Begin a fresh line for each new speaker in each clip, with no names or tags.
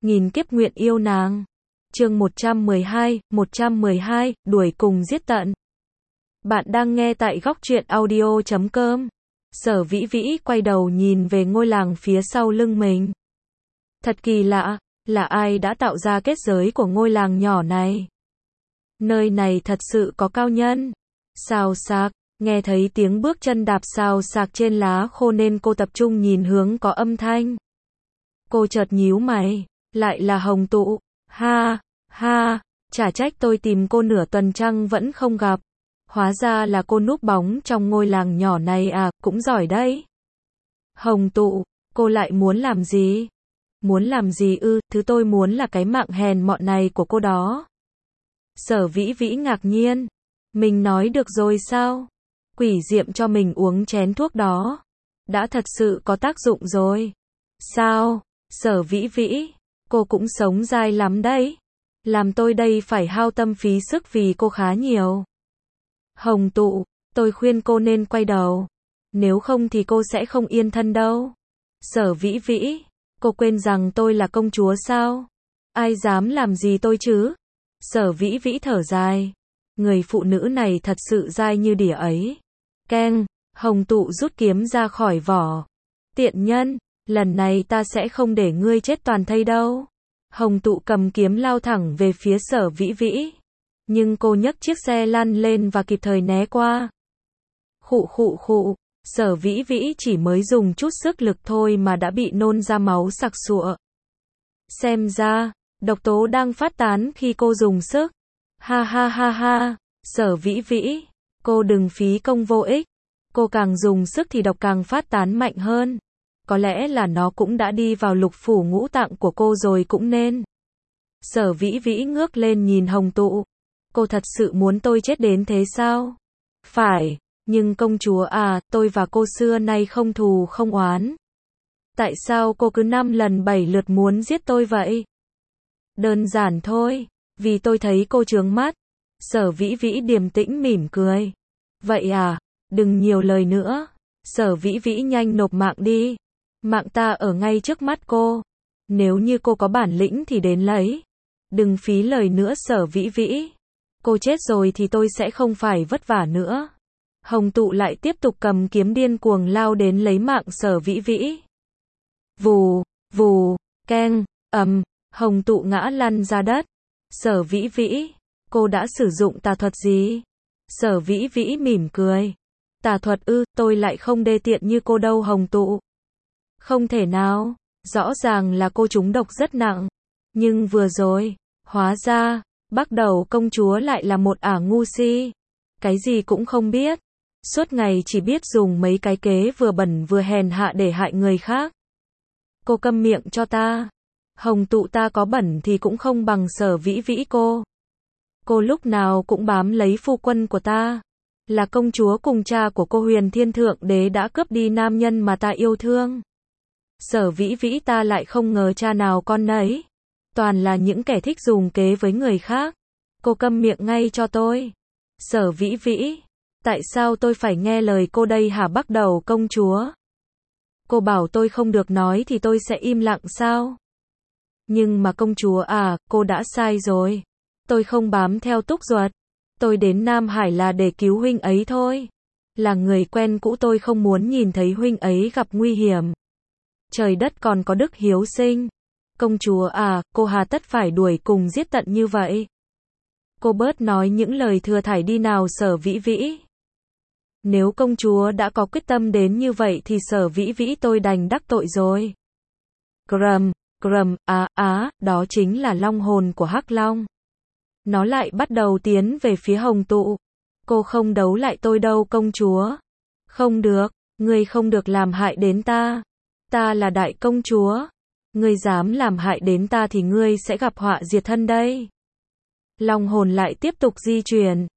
nghìn kiếp nguyện yêu nàng. Chương 112, đuổi cùng giết tận. Bạn đang nghe tại góc truyện audio.com. Sở Vĩ Vĩ quay đầu nhìn về ngôi làng phía sau lưng mình. Thật kỳ lạ, là ai đã tạo ra kết giới của ngôi làng nhỏ này? Nơi này thật sự có cao nhân. Xào xạc, nghe thấy tiếng bước chân đạp xào xạc trên lá khô nên cô tập trung nhìn hướng có âm thanh. Cô chợt nhíu mày, lại là Hồng Tụ. Ha, ha, chả trách tôi tìm cô nửa tuần trăng vẫn không gặp. Hóa ra là cô núp bóng trong ngôi làng nhỏ này à, cũng giỏi đấy. Hồng Tụ, cô lại muốn làm gì? Muốn làm gì ư? Thứ tôi muốn là cái mạng hèn mọn này của cô đó. Sở Vĩ Vĩ ngạc nhiên. Mình nói được rồi sao? Quỷ diệm cho mình uống chén thuốc đó. Đã thật sự có tác dụng rồi. Sao? Sở Vĩ Vĩ, cô cũng sống dai lắm đấy. Làm tôi đây phải hao tâm phí sức vì cô khá nhiều. Hồng Tụ, tôi khuyên cô nên quay đầu. Nếu không thì cô sẽ không yên thân đâu. Sở Vĩ Vĩ, cô quên rằng tôi là công chúa sao? Ai dám làm gì tôi chứ? Sở Vĩ Vĩ thở dài. Người phụ nữ này thật sự dai như đỉa ấy. Keng, Hồng Tụ rút kiếm ra khỏi vỏ. Tiện nhân, lần này ta sẽ không để ngươi chết toàn thây đâu. Hồng Tụ cầm kiếm lao thẳng về phía Sở Vĩ Vĩ. Nhưng cô nhấc chiếc xe lăn lên và kịp thời né qua. Khụ khụ khụ, Sở Vĩ Vĩ chỉ mới dùng chút sức lực thôi mà đã bị nôn ra máu sặc sụa. Xem ra, độc tố đang phát tán khi cô dùng sức. Ha ha ha ha, Sở Vĩ Vĩ, cô đừng phí công vô ích. Cô càng dùng sức thì độc càng phát tán mạnh hơn. Có lẽ là nó cũng đã đi vào lục phủ ngũ tạng của cô rồi cũng nên. Sở Vĩ Vĩ ngước lên nhìn Hồng Tụ. Cô thật sự muốn tôi chết đến thế sao? Phải, nhưng công chúa à, tôi và cô xưa nay không thù không oán. Tại sao cô cứ 5 lần 7 lượt muốn giết tôi vậy? Đơn giản thôi, vì tôi thấy cô chướng mắt. Sở Vĩ Vĩ điềm tĩnh mỉm cười. Vậy à, đừng nhiều lời nữa. Sở Vĩ Vĩ nhanh nộp mạng đi. Mạng ta ở ngay trước mắt cô. Nếu như cô có bản lĩnh thì đến lấy. Đừng phí lời nữa Sở Vĩ Vĩ. Cô chết rồi thì tôi sẽ không phải vất vả nữa. Hồng Tụ lại tiếp tục cầm kiếm điên cuồng lao đến lấy mạng Sở Vĩ Vĩ. Vù, vù, keng, ầm, Hồng Tụ ngã lăn ra đất. Sở Vĩ Vĩ, cô đã sử dụng tà thuật gì? Sở Vĩ Vĩ mỉm cười. Tà thuật ư, tôi lại không đê tiện như cô đâu Hồng Tụ. Không thể nào, rõ ràng là cô trúng độc rất nặng. Nhưng vừa rồi, hóa ra, bắt đầu công chúa lại là một ả ngu si. Cái gì cũng không biết. Suốt ngày chỉ biết dùng mấy cái kế vừa bẩn vừa hèn hạ để hại người khác. Cô câm miệng cho ta. Hồng Tụ ta có bẩn thì cũng không bằng Sở Vĩ Vĩ cô. Cô lúc nào cũng bám lấy phu quân của ta. Là công chúa cùng cha của cô Huyền Thiên Thượng Đế đã cướp đi nam nhân mà ta yêu thương. Sở Vĩ Vĩ ta lại không ngờ cha nào con nấy. Toàn là những kẻ thích dùng kế với người khác. Cô câm miệng ngay cho tôi. Sở Vĩ Vĩ, tại sao tôi phải nghe lời cô đây hả bắt đầu công chúa? Cô bảo tôi không được nói thì tôi sẽ im lặng sao? Nhưng mà công chúa à, cô đã sai rồi. Tôi không bám theo Túc Duật. Tôi đến Nam Hải là để cứu huynh ấy thôi. Là người quen cũ tôi không muốn nhìn thấy huynh ấy gặp nguy hiểm. Trời đất còn có đức hiếu sinh. Công chúa à, cô hà tất phải đuổi cùng giết tận như vậy. Cô bớt nói những lời thừa thải đi nào Sở Vĩ Vĩ. Nếu công chúa đã có quyết tâm đến như vậy thì Sở Vĩ Vĩ tôi đành đắc tội rồi. Gầm, gầm, đó chính là long hồn của Hắc Long. Nó lại bắt đầu tiến về phía Hồng Tụ. Cô không đấu lại tôi đâu công chúa. Không được, ngươi không được làm hại đến ta. Ta là đại công chúa. Ngươi dám làm hại đến ta thì ngươi sẽ gặp họa diệt thân đây. Long hồn lại tiếp tục di chuyển.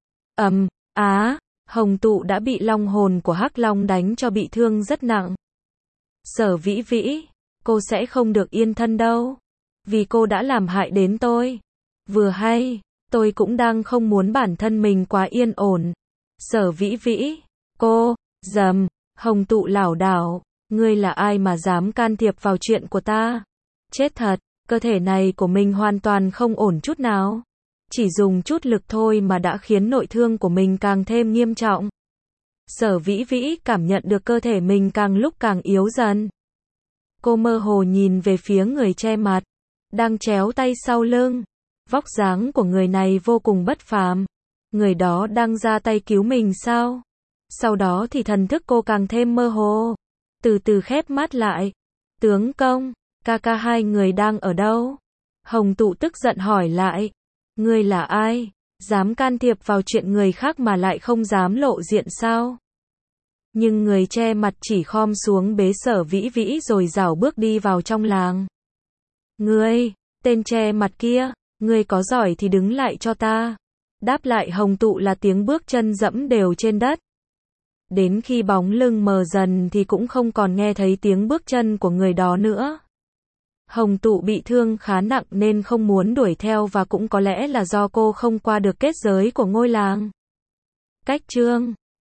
Hồng Tụ đã bị long hồn của Hắc Long đánh cho bị thương rất nặng. Sở Vĩ Vĩ, cô sẽ không được yên thân đâu. Vì cô đã làm hại đến tôi. Vừa hay, tôi cũng đang không muốn bản thân mình quá yên ổn. Sở Vĩ Vĩ, cô, Hồng Tụ lảo đảo. Ngươi là ai mà dám can thiệp vào chuyện của ta? Chết thật, Cơ thể này của mình hoàn toàn không ổn chút nào. Chỉ dùng chút lực thôi mà đã khiến nội thương của mình càng thêm nghiêm trọng. Sở Vĩ Vĩ cảm nhận được cơ thể mình càng lúc càng yếu dần. Cô mơ hồ nhìn về phía người che mặt, đang chéo tay sau lưng. Vóc dáng của người này vô cùng bất phàm. Người đó đang ra tay cứu mình sao? Sau đó thì thần thức cô càng thêm mơ hồ. Từ từ khép mắt lại. Tướng công, ca hai người đang ở đâu? Hồng Tụ tức giận hỏi lại. Ngươi là ai? Dám can thiệp vào chuyện người khác mà lại không dám lộ diện sao? Nhưng người che mặt chỉ khom xuống bế Sở Vĩ Vĩ rồi rảo bước đi vào trong làng. Ngươi, tên che mặt kia, ngươi có giỏi thì đứng lại cho ta. Đáp lại Hồng Tụ là tiếng bước chân dẫm đều trên đất. Đến khi bóng lưng mờ dần thì cũng không còn nghe thấy tiếng bước chân của người đó nữa. Hồng Tụ bị thương khá nặng nên không muốn đuổi theo và cũng có lẽ là do cô không qua được kết giới của ngôi làng. Cách chương